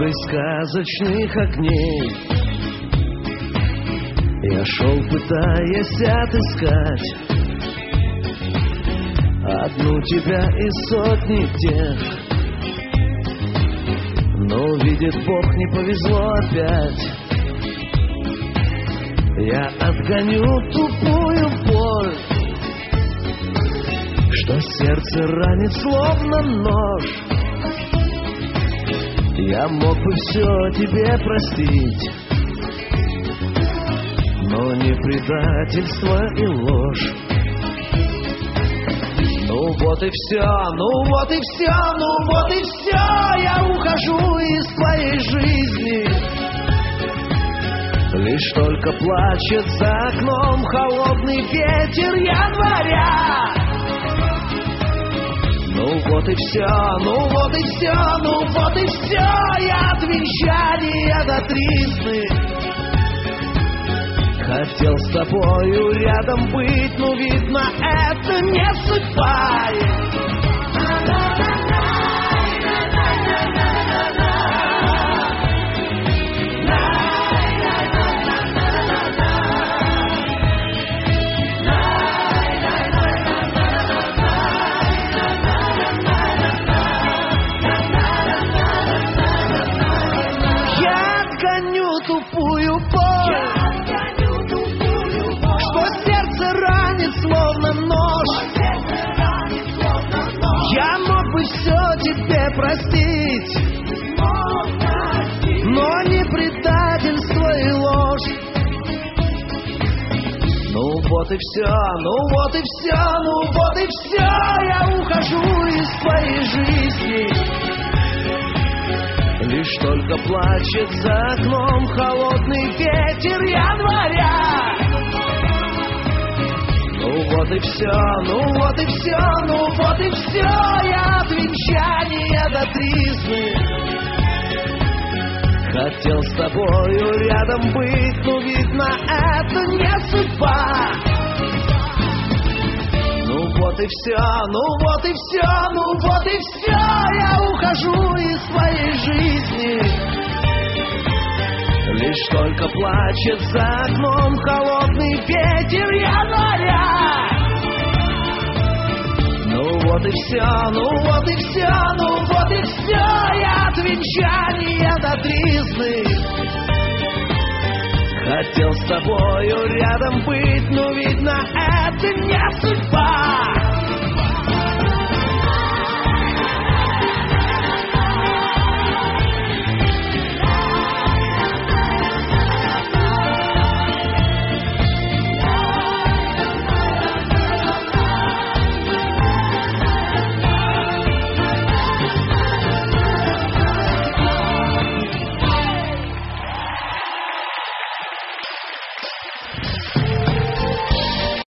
дорогой сказочных огней. Я шел, пытаясь отыскать одну тебя из сотни тех, но, видит Бог, не повезло опять. Я отгоню тупую боль, что сердце ранит словно нож. Я мог бы все тебе простить, но не предательство и ложь. Ну вот и все, ну вот и все, ну вот и все. Я ухожу из твоей жизни. Лишь только плачет за окном холодный ветер января. Ну вот и все, ну вот и все, ну вот и все. Я от венчания до тризны хотел с тобою рядом быть, но видно, это не судьба. Я отгоню тупую боль, словно нож. Я мог бы все тебе простить, но не предательство и ложь. Ну вот и все, ну вот и все, ну вот и все. Я ухожу из твоей жизни. Лишь только плачет за окном холодный ветер января. Ну вот и все, ну вот и все, ну вот и все. Я от венчания до тризны хотел с тобою рядом быть, но видно, это не судьба. Ну вот и все, ну вот и все, ну вот и все. Я ухожу из твоей жизни. Лишь только плачет за окном холодный ветер января. Ну вот и все, ну вот и все, ну вот и все. Я от венчания до тризны хотел с тобою рядом быть, но видно, это не судьба.